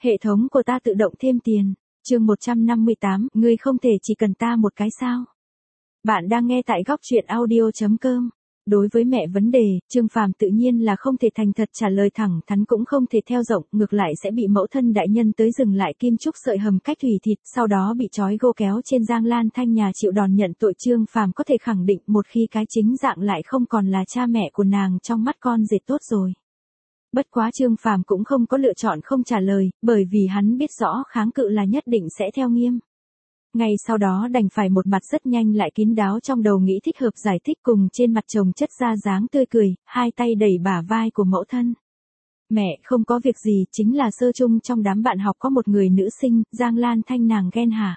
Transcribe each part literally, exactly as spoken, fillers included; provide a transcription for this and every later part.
Hệ thống của ta tự động thêm tiền. Chương một trăm năm mươi tám, ngươi không thể chỉ cần ta một cái sao? Bạn đang nghe tại góc truyện audio chấm com. Đối với mẹ vấn đề, Trương Phàm tự nhiên là không thể thành thật trả lời thẳng thắn, cũng không thể theo rộng, ngược lại sẽ bị mẫu thân đại nhân tới dừng lại kim chúc sợi hầm cách thủy thịt, sau đó bị trói gô kéo trên Giang Lan Thanh nhà chịu đòn nhận tội. Trương Phàm có thể khẳng định, một khi cái chính dạng lại không còn là cha mẹ của nàng trong mắt con rể tốt rồi. Bất quá Trương Phàm cũng không có lựa chọn không trả lời, bởi vì hắn biết rõ kháng cự là nhất định sẽ theo nghiêm. Ngay sau đó đành phải một mặt rất nhanh lại kín đáo trong đầu nghĩ thích hợp giải thích, cùng trên mặt chồng chất ra dáng tươi cười, hai tay đẩy bả vai của mẫu thân. Mẹ, không có việc gì, chính là sơ chung trong đám bạn học có một người nữ sinh, Giang Lan Thanh nàng ghen hả?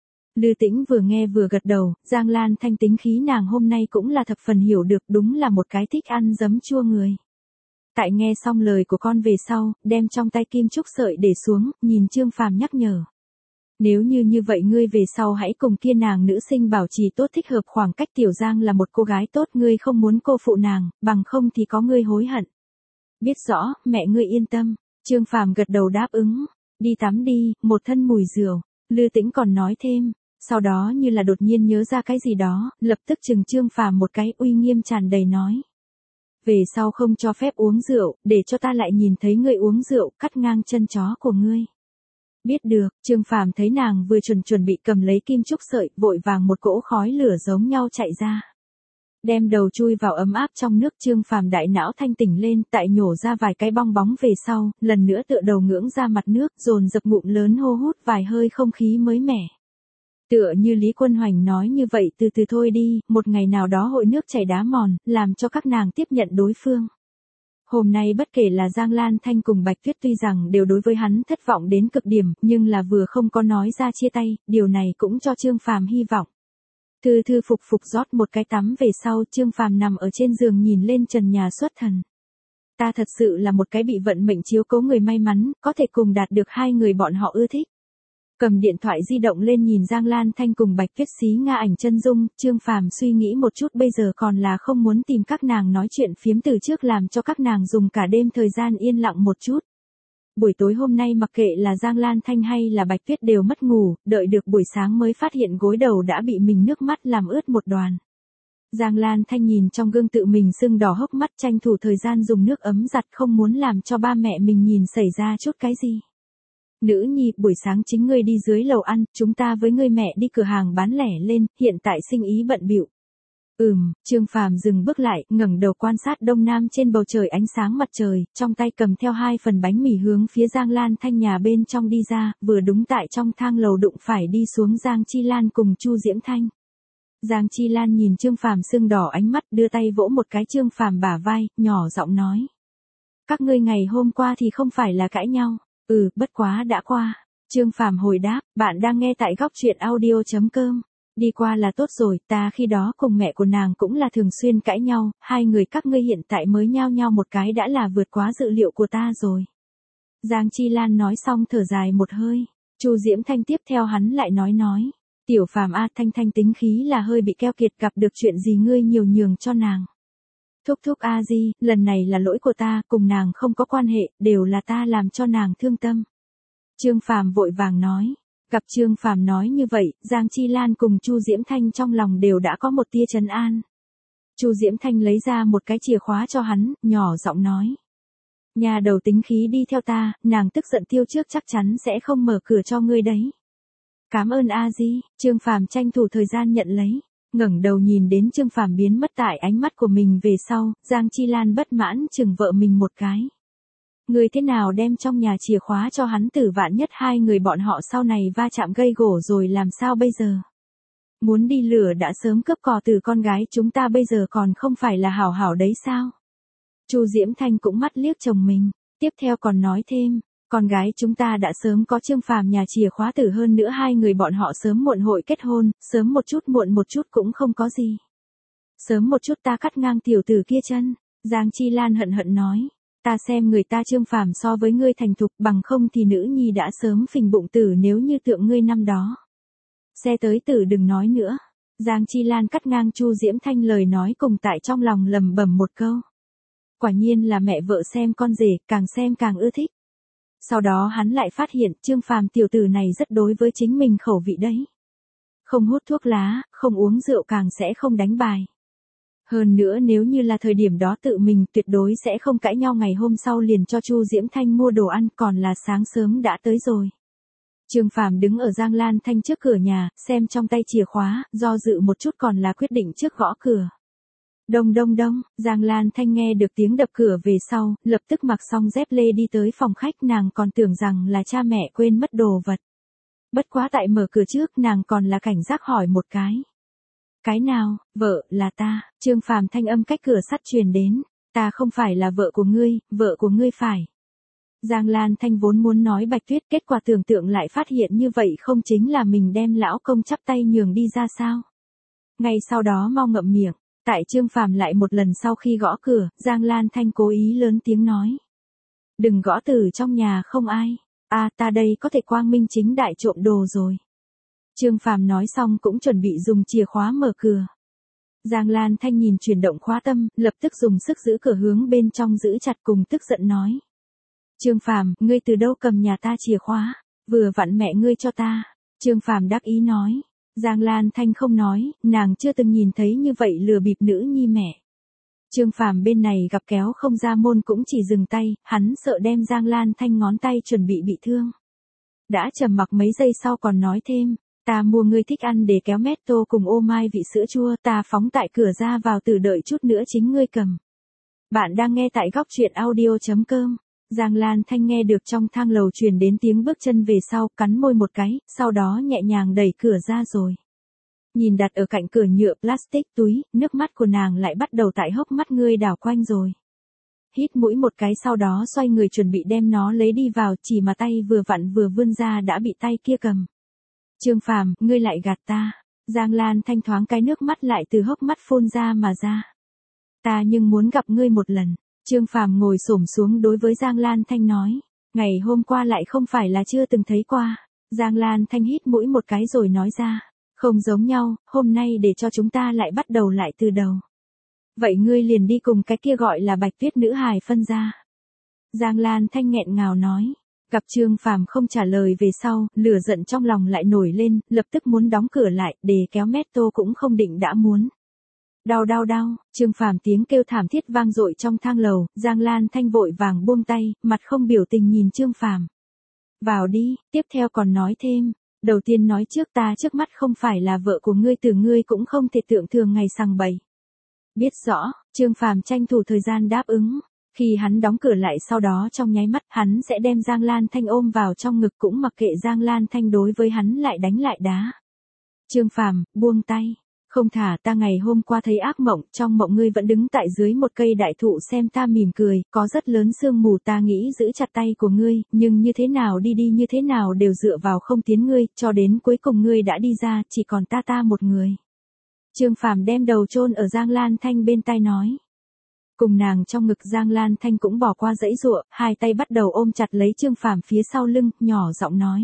Lư Tĩnh vừa nghe vừa gật đầu, Giang Lan Thanh tính khí nàng hôm nay cũng là thập phần hiểu được, đúng là một cái thích ăn giấm chua người. Tại nghe xong lời của con về sau, đem trong tay kim chúc sợi để xuống, nhìn Trương Phàm nhắc nhở. Nếu như như vậy ngươi về sau hãy cùng kia nàng nữ sinh bảo trì tốt thích hợp khoảng cách. Tiểu Giang là một cô gái tốt, ngươi không muốn cô phụ nàng, bằng không thì có ngươi hối hận. Biết rõ, mẹ ngươi yên tâm. Trương Phàm gật đầu đáp ứng. Đi tắm đi, một thân mùi rượu. Lư Tĩnh còn nói thêm, sau đó như là đột nhiên nhớ ra cái gì đó, lập tức chừng Trương Phàm một cái, uy nghiêm tràn đầy nói. Về sau không cho phép uống rượu, để cho ta lại nhìn thấy ngươi uống rượu, cắt ngang chân chó của ngươi. Biết được. Trương Phàm thấy nàng vừa chuẩn chuẩn bị cầm lấy kim chúc sợi, vội vàng một cỗ khói lửa giống nhau chạy ra. Đem đầu chui vào ấm áp trong nước. Trương Phàm đại não thanh tỉnh lên, tại nhổ ra vài cái bong bóng về sau, lần nữa tựa đầu ngưỡng ra mặt nước, dồn dập ngụm lớn hô hút vài hơi không khí mới mẻ. Tựa như Lý Quân Hoành nói như vậy, từ từ thôi đi, một ngày nào đó hội nước chảy đá mòn, làm cho các nàng tiếp nhận đối phương. Hôm nay bất kể là Giang Lan Thanh cùng Bạch Tuyết tuy rằng đều đối với hắn thất vọng đến cực điểm, nhưng là vừa không có nói ra chia tay, điều này cũng cho Trương Phàm hy vọng. Thư thư phục phục rót một cái tắm về sau, Trương Phàm nằm ở trên giường nhìn lên trần nhà xuất thần. Ta thật sự là một cái bị vận mệnh chiếu cố người may mắn, có thể cùng đạt được hai người bọn họ ưa thích. Cầm điện thoại di động lên nhìn Giang Lan Thanh cùng Bạch Tuyết xí nga ảnh chân dung, Trương Phàm suy nghĩ một chút, bây giờ còn là không muốn tìm các nàng nói chuyện phiếm từ trước, làm cho các nàng dùng cả đêm thời gian yên lặng một chút. Buổi tối hôm nay mặc kệ là Giang Lan Thanh hay là Bạch Tuyết đều mất ngủ, đợi được buổi sáng mới phát hiện gối đầu đã bị mình nước mắt làm ướt một đoàn. Giang Lan Thanh nhìn trong gương tự mình sưng đỏ hốc mắt, tranh thủ thời gian dùng nước ấm giặt, không muốn làm cho ba mẹ mình nhìn xảy ra chút cái gì. Nữ nhi, buổi sáng chính ngươi đi dưới lầu ăn, chúng ta với ngươi mẹ đi cửa hàng bán lẻ lên, hiện tại sinh ý bận bịu. Ừm. Trương Phàm dừng bước lại, ngẩng đầu quan sát đông nam trên bầu trời ánh sáng mặt trời, trong tay cầm theo hai phần bánh mì hướng phía Giang Lan Thanh nhà bên trong đi ra, vừa đúng tại trong thang lầu đụng phải đi xuống Giang Chi Lan cùng Chu Diễm Thanh. Giang Chi Lan nhìn Trương Phàm sưng đỏ ánh mắt, đưa tay vỗ một cái Trương Phàm bả vai, nhỏ giọng nói. Các ngươi ngày hôm qua thì không phải là cãi nhau. Ừ, bất quá đã qua. Trương Phàm hồi đáp, bạn đang nghe tại góc truyện audio chấm com. Đi qua là tốt rồi, ta khi đó cùng mẹ của nàng cũng là thường xuyên cãi nhau, hai người các ngươi hiện tại mới nhao nhau một cái đã là vượt quá dự liệu của ta rồi. Giang Chi Lan nói xong thở dài một hơi. Chu Diễm Thanh tiếp theo hắn lại nói nói. Tiểu Phàm a, Thanh Thanh tính khí là hơi bị keo kiệt, gặp được chuyện gì ngươi nhiều nhường cho nàng. Thúc thúc a di, lần này là lỗi của ta, cùng nàng không có quan hệ, đều là ta làm cho nàng thương tâm. Trương Phàm vội vàng nói. Gặp Trương Phàm nói như vậy, Giang Chi Lan cùng Chu Diễm Thanh trong lòng đều đã có một tia trấn an. Chu Diễm Thanh lấy ra một cái chìa khóa cho hắn, nhỏ giọng nói. Nhà đầu tính khí đi theo ta, nàng tức giận tiêu trước chắc chắn sẽ không mở cửa cho ngươi đấy. Cảm ơn a di. Trương Phàm tranh thủ thời gian nhận lấy. Ngẩng đầu nhìn đến Trương Phàm biến mất tại ánh mắt của mình về sau, Giang Chi Lan bất mãn chừng vợ mình một cái. Người thế nào đem trong nhà chìa khóa cho hắn, tử vạn nhất hai người bọn họ sau này va chạm gây gổ rồi làm sao bây giờ? Muốn đi lửa đã sớm cướp cò từ con gái chúng ta, bây giờ còn không phải là hảo hảo đấy sao? Chu Diễm Thanh cũng mắt liếc chồng mình, tiếp theo còn nói thêm. Con gái chúng ta đã sớm có Trương Phàm nhà chìa khóa tử, hơn nữa hai người bọn họ sớm muộn hội kết hôn, sớm một chút muộn một chút cũng không có gì. Sớm một chút ta cắt ngang tiểu tử kia chân. Giang Chi Lan hận hận nói. Ta xem người ta Trương Phàm so với ngươi thành thục, bằng không thì nữ nhi đã sớm phình bụng tử nếu như tượng ngươi năm đó. Xe tới tử đừng nói nữa. Giang Chi Lan cắt ngang Chu Diễm Thanh lời nói cùng, tại trong lòng lầm bầm một câu. Quả nhiên là mẹ vợ xem con rể, càng xem càng ưa thích. Sau đó hắn lại phát hiện Trương Phàm tiểu tử này rất đối với chính mình khẩu vị đấy. Không hút thuốc lá, không uống rượu càng sẽ không đánh bài. Hơn nữa nếu như là thời điểm đó tự mình tuyệt đối sẽ không cãi nhau ngày hôm sau liền cho Chu Diễm Thanh mua đồ ăn còn là sáng sớm đã tới rồi. Trương Phàm đứng ở Giang Lan Thanh trước cửa nhà, xem trong tay chìa khóa, do dự một chút còn là quyết định trước gõ cửa. Đông đông đông, Giang Lan Thanh nghe được tiếng đập cửa về sau, lập tức mặc xong dép lê đi tới phòng khách, nàng còn tưởng rằng là cha mẹ quên mất đồ vật. Bất quá tại mở cửa trước nàng còn là cảnh giác hỏi một cái. Cái nào, vợ, là ta, Trương Phàm thanh âm cách cửa sắt truyền đến, ta không phải là vợ của ngươi, vợ của ngươi phải. Giang Lan Thanh vốn muốn nói Bạch Tuyết, kết quả tưởng tượng lại phát hiện như vậy không chính là mình đem lão công chắp tay nhường đi ra sao. Ngay sau đó mau ngậm miệng, tại Trương Phàm lại một lần sau khi gõ cửa, Giang Lan Thanh cố ý lớn tiếng nói. Đừng gõ từ trong nhà không ai, à ta đây có thể quang minh chính đại trộm đồ rồi. Trương Phàm nói xong cũng chuẩn bị dùng chìa khóa mở cửa. Giang Lan Thanh nhìn chuyển động khóa tâm, lập tức dùng sức giữ cửa hướng bên trong giữ chặt cùng tức giận nói. Trương Phàm, ngươi từ đâu cầm nhà ta chìa khóa, vừa vặn mẹ ngươi cho ta. Trương Phàm đắc ý nói. Giang Lan Thanh không nói, nàng chưa từng nhìn thấy như vậy lừa bịp nữ nhi mẹ. Trương Phàm bên này gặp kéo không ra môn cũng chỉ dừng tay, hắn sợ đem Giang Lan Thanh ngón tay chuẩn bị bị thương. Đã trầm mặc mấy giây sau còn nói thêm, ta mua ngươi thích ăn để kéo mét tô cùng ô mai vị sữa chua, ta phóng tại cửa ra vào từ đợi chút nữa chính ngươi cầm. Bạn đang nghe tại góc truyện audio chấm com. Giang Lan Thanh nghe được trong thang lầu truyền đến tiếng bước chân về sau, cắn môi một cái, sau đó nhẹ nhàng đẩy cửa ra rồi. Nhìn đặt ở cạnh cửa nhựa plastic túi, nước mắt của nàng lại bắt đầu tại hốc mắt ngươi đảo quanh rồi. Hít mũi một cái sau đó xoay người chuẩn bị đem nó lấy đi vào, chỉ mà tay vừa vặn vừa vươn ra đã bị tay kia cầm. Trương Phàm, ngươi lại gạt ta. Giang Lan Thanh thoáng cái nước mắt lại từ hốc mắt phun ra mà ra. Ta nhưng muốn gặp ngươi một lần. Trương Phàm ngồi xổm xuống đối với Giang Lan Thanh nói. Ngày hôm qua lại không phải là chưa từng thấy qua. Giang Lan Thanh hít mũi một cái rồi nói ra. Không giống nhau, hôm nay để cho chúng ta lại bắt đầu lại từ đầu. Vậy ngươi liền đi cùng cái kia gọi là Bạch Tuyết nữ hài phân ra. Giang Lan Thanh nghẹn ngào nói. Gặp Trương Phàm không trả lời về sau, lửa giận trong lòng lại nổi lên, lập tức muốn đóng cửa lại, để kéo mét tô cũng không định đã muốn. Đau đau đau, Trương Phàm tiếng kêu thảm thiết vang dội trong thang lầu, Giang Lan Thanh vội vàng buông tay, mặt không biểu tình nhìn Trương Phàm. Vào đi, tiếp theo còn nói thêm, đầu tiên nói trước ta trước mắt không phải là vợ của ngươi, từ ngươi cũng không thể tưởng thường ngày sằng bậy. Biết rõ, Trương Phàm tranh thủ thời gian đáp ứng. Khi hắn đóng cửa lại sau đó trong nháy mắt hắn sẽ đem Giang Lan Thanh ôm vào trong ngực cũng mặc kệ Giang Lan Thanh đối với hắn lại đánh lại đá. Trương Phàm, buông tay. Không thả, ta ngày hôm qua thấy ác mộng, trong mộng ngươi vẫn đứng tại dưới một cây đại thụ xem ta mỉm cười, có rất lớn sương mù, ta nghĩ giữ chặt tay của ngươi, nhưng như thế nào đi đi như thế nào đều dựa vào không tiến ngươi, cho đến cuối cùng ngươi đã đi ra, chỉ còn ta ta một người. Trương Phàm đem đầu chôn ở Giang Lan Thanh bên tai nói. Cùng nàng trong ngực Giang Lan Thanh cũng bỏ qua dãy dụa, hai tay bắt đầu ôm chặt lấy Trương Phàm phía sau lưng, nhỏ giọng nói.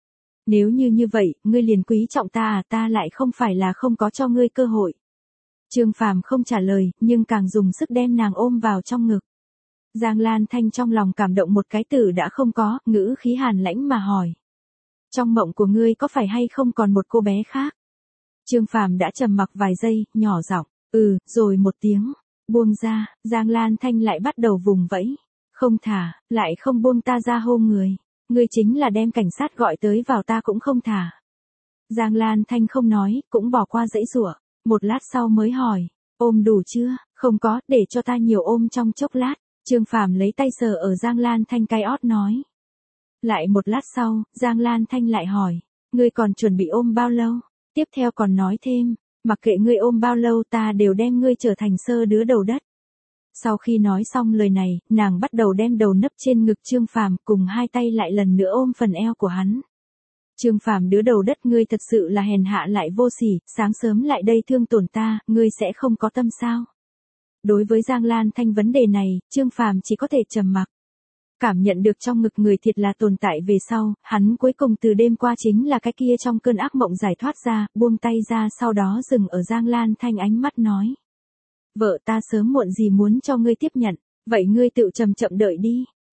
Nếu như như vậy, ngươi liền quý trọng ta à, ta lại không phải là không có cho ngươi cơ hội. Trương Phàm không trả lời, nhưng càng dùng sức đem nàng ôm vào trong ngực. Giang Lan Thanh trong lòng cảm động một cái từ đã không có, ngữ khí hàn lãnh mà hỏi. Trong mộng của ngươi có phải hay không còn một cô bé khác? Trương Phàm đã trầm mặc vài giây, nhỏ giọng, ừ, rồi một tiếng. Buông ra, Giang Lan Thanh lại bắt đầu vùng vẫy. Không thả, lại không buông ta ra hô người. Ngươi chính là đem cảnh sát gọi tới vào ta cũng không thả. Giang Lan Thanh không nói, cũng bỏ qua dãy giụa. Một lát sau mới hỏi, ôm đủ chưa? Không có, để cho ta nhiều ôm trong chốc lát. Trương Phàm lấy tay sờ ở Giang Lan Thanh cái ót nói. Lại một lát sau, Giang Lan Thanh lại hỏi, ngươi còn chuẩn bị ôm bao lâu? Tiếp theo còn nói thêm, mặc kệ ngươi ôm bao lâu ta đều đem ngươi trở thành sơ đứa đầu đất. Sau khi nói xong lời này, nàng bắt đầu đem đầu nấp trên ngực Trương Phàm cùng hai tay lại lần nữa ôm phần eo của hắn. Trương Phàm đứa đầu đất, ngươi thật sự là hèn hạ lại vô sỉ, sáng sớm lại đây thương tổn ta, ngươi sẽ không có tâm sao? Đối với Giang Lan Thanh vấn đề này, Trương Phàm chỉ có thể trầm mặc. Cảm nhận được trong ngực người thiệt là tồn tại về sau, hắn cuối cùng từ đêm qua chính là cái kia trong cơn ác mộng giải thoát ra, buông tay ra sau đó dừng ở Giang Lan Thanh ánh mắt nói. Vợ ta sớm muộn gì muốn cho ngươi tiếp nhận, vậy ngươi tự chậm chậm đợi đi.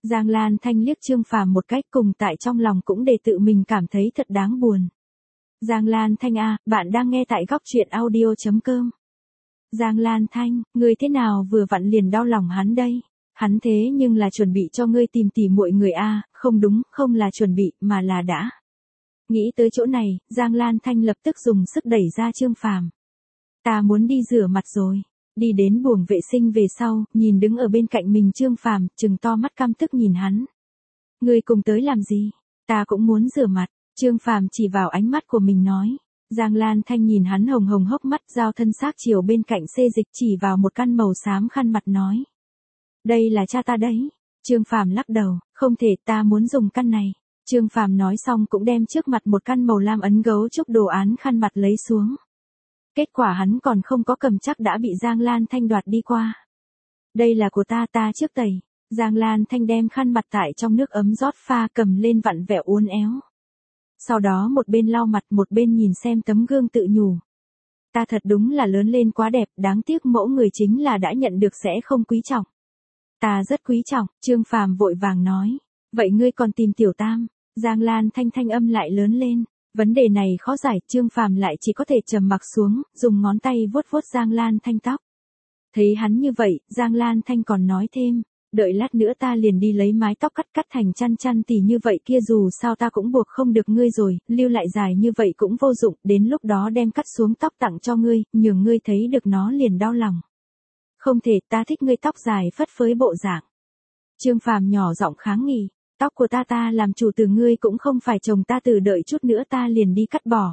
Giang Lan Thanh liếc Trương Phàm một cách, cùng tại trong lòng cũng để tự mình cảm thấy thật đáng buồn. Giang Lan Thanh à, bạn đang nghe tại góc truyện audio.com. Giang Lan Thanh, ngươi thế nào vừa vặn liền đau lòng hắn đây? Hắn thế nhưng là chuẩn bị cho ngươi tìm tỉ muội người a, không đúng, không là chuẩn bị, mà là đã. Nghĩ tới chỗ này, Giang Lan Thanh lập tức dùng sức đẩy ra Trương Phàm. Ta muốn đi rửa mặt rồi. Đi đến buồng vệ sinh về sau, nhìn đứng ở bên cạnh mình Trương Phàm, trừng to mắt căm tức nhìn hắn. Ngươi cùng tới làm gì? Ta cũng muốn rửa mặt. Trương Phàm chỉ vào ánh mắt của mình nói. Giang Lan Thanh nhìn hắn hồng hồng hốc mắt, giao thân xác chiều bên cạnh xê dịch, chỉ vào một căn màu xám khăn mặt nói. Đây là cha ta đấy. Trương Phàm lắc đầu, không thể, ta muốn dùng căn này. Trương Phàm nói xong cũng đem trước mặt một căn màu lam ấn gấu trúc đồ án khăn mặt lấy xuống. Kết quả hắn còn không có cầm chắc đã bị Giang Lan Thanh đoạt đi qua. Đây là của ta, ta trước tẩy. Giang Lan Thanh đem khăn mặt tại trong nước ấm rót pha, cầm lên vặn vẹo uốn éo. Sau đó một bên lau mặt một bên nhìn xem tấm gương tự nhủ. Ta thật đúng là lớn lên quá đẹp, đáng tiếc mẫu người chính là đã nhận được sẽ không quý trọng. Ta rất quý trọng, Trương Phàm vội vàng nói. Vậy ngươi còn tìm tiểu tam? Giang Lan Thanh thanh âm lại lớn lên. Vấn đề này khó giải, Trương Phàm lại chỉ có thể trầm mặc xuống, dùng ngón tay vuốt vuốt Giang Lan Thanh tóc. Thấy hắn như vậy, Giang Lan Thanh còn nói thêm, đợi lát nữa ta liền đi lấy mái tóc cắt cắt thành chăn chăn tỉ như vậy kia, dù sao ta cũng buộc không được ngươi rồi, lưu lại dài như vậy cũng vô dụng, đến lúc đó đem cắt xuống tóc tặng cho ngươi, nhường ngươi thấy được nó liền đau lòng. Không thể, ta thích ngươi tóc dài phất phới bộ dạng. Trương Phàm nhỏ giọng kháng nghị. Tóc của ta ta làm chủ từ ngươi cũng không phải chồng ta, từ đợi chút nữa ta liền đi cắt bỏ.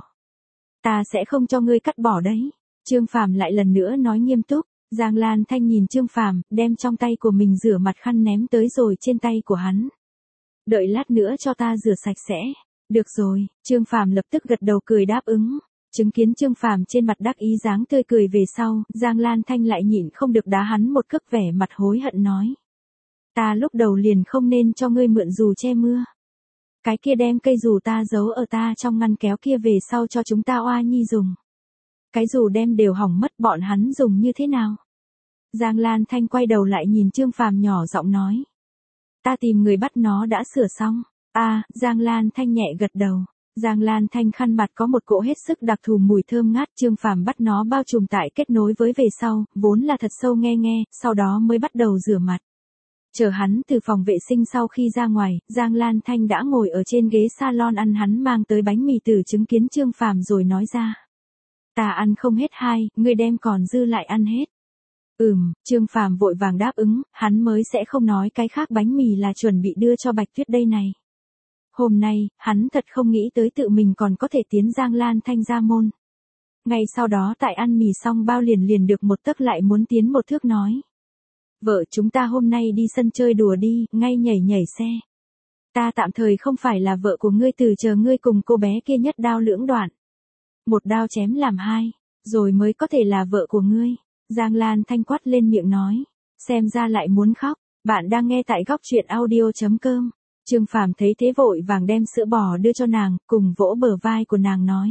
Ta sẽ không cho ngươi cắt bỏ đấy. Trương Phàm lại lần nữa nói nghiêm túc. Giang Lan Thanh nhìn Trương Phàm, đem trong tay của mình rửa mặt khăn ném tới rồi trên tay của hắn. Đợi lát nữa cho ta rửa sạch sẽ. Được rồi, Trương Phàm lập tức gật đầu cười đáp ứng. Chứng kiến Trương Phàm trên mặt đắc ý dáng tươi cười về sau, Giang Lan Thanh lại nhịn không được đá hắn một cước, vẻ mặt hối hận nói. Ta lúc đầu liền không nên cho ngươi mượn dù che mưa. Cái kia đem cây dù ta giấu ở ta trong ngăn kéo kia về sau cho chúng ta oa nhi dùng. Cái dù đem đều hỏng mất, bọn hắn dùng như thế nào? Giang Lan Thanh quay đầu lại nhìn Trương Phàm nhỏ giọng nói. Ta tìm người bắt nó đã sửa xong. À, Giang Lan Thanh nhẹ gật đầu. Giang Lan Thanh khăn mặt có một cỗ hết sức đặc thù mùi thơm ngát, Trương Phàm bắt nó bao trùm tại kết nối với về sau, vốn là thật sâu nghe nghe, sau đó mới bắt đầu rửa mặt. Chờ hắn từ phòng vệ sinh sau khi ra ngoài, Giang Lan Thanh đã ngồi ở trên ghế salon ăn hắn mang tới bánh mì từ chứng kiến Trương Phàm rồi nói ra. Ta ăn không hết hai, ngươi đem còn dư lại ăn hết. Ừm, Trương Phàm vội vàng đáp ứng, hắn mới sẽ không nói cái khác, bánh mì là chuẩn bị đưa cho Bạch Tuyết đây này. Hôm nay, hắn thật không nghĩ tới tự mình còn có thể tiến Giang Lan Thanh ra môn. Ngay sau đó tại ăn mì xong bao liền liền được một tấc lại muốn tiến một thước nói. Vợ chúng ta hôm nay đi sân chơi đùa đi, ngay nhảy nhảy xe. Ta tạm thời không phải là vợ của ngươi, từ chờ ngươi cùng cô bé kia nhất đao lưỡng đoạn. Một đao chém làm hai, rồi mới có thể là vợ của ngươi. Giang Lan Thanh quát lên miệng nói. Xem ra lại muốn khóc, bạn đang nghe tại góc truyện audio.com. Trương Phàm thấy thế vội vàng đem sữa bò đưa cho nàng, cùng vỗ bờ vai của nàng nói.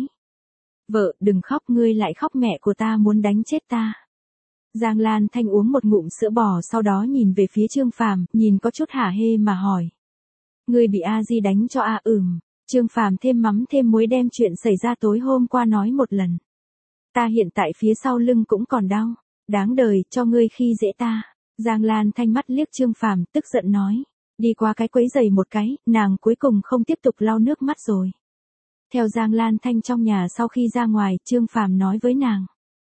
Vợ, đừng khóc, ngươi lại khóc mẹ của ta muốn đánh chết ta. Giang Lan Thanh uống một ngụm sữa bò, sau đó nhìn về phía Trương Phàm, nhìn có chút hả hê mà hỏi. Ngươi bị A Di đánh cho a? Ừm. Trương Phàm thêm mắm thêm muối đem chuyện xảy ra tối hôm qua nói một lần. Ta hiện tại phía sau lưng cũng còn đau, đáng đời, cho ngươi khi dễ ta. Giang Lan Thanh mắt liếc Trương Phàm, tức giận nói. Đi qua cái quấy giày một cái, nàng cuối cùng không tiếp tục lau nước mắt rồi. Theo Giang Lan Thanh trong nhà sau khi ra ngoài, Trương Phàm nói với nàng.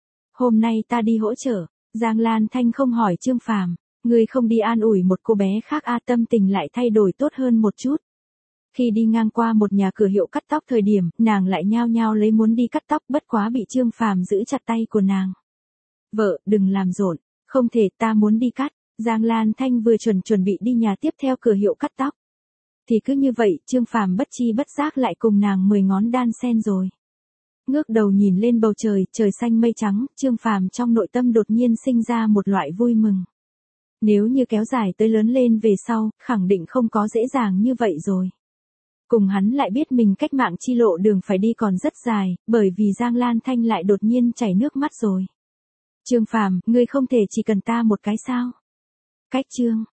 Hôm nay ta đi hỗ trợ. Giang Lan Thanh không hỏi Trương Phàm, ngươi không đi an ủi một cô bé khác a? Tâm tình lại thay đổi tốt hơn một chút. Khi đi ngang qua một nhà cửa hiệu cắt tóc thời điểm, nàng lại nhao nhao lấy muốn đi cắt tóc, bất quá bị Trương Phàm giữ chặt tay của nàng. Vợ, đừng làm rộn, không thể, ta muốn đi cắt. Giang Lan Thanh vừa chuẩn chuẩn bị đi nhà tiếp theo cửa hiệu cắt tóc. Thì cứ như vậy, Trương Phàm bất chi bất giác lại cùng nàng mười ngón đan sen rồi. Ngước đầu nhìn lên bầu trời, trời xanh mây trắng, Trương Phàm trong nội tâm đột nhiên sinh ra một loại vui mừng. Nếu như kéo dài tới lớn lên về sau, khẳng định không có dễ dàng như vậy rồi. Cùng hắn lại biết mình cách mạng chi lộ đường phải đi còn rất dài, bởi vì Giang Lan Thanh lại đột nhiên chảy nước mắt rồi. Trương Phàm, ngươi không thể chỉ cần ta một cái sao? Cách chương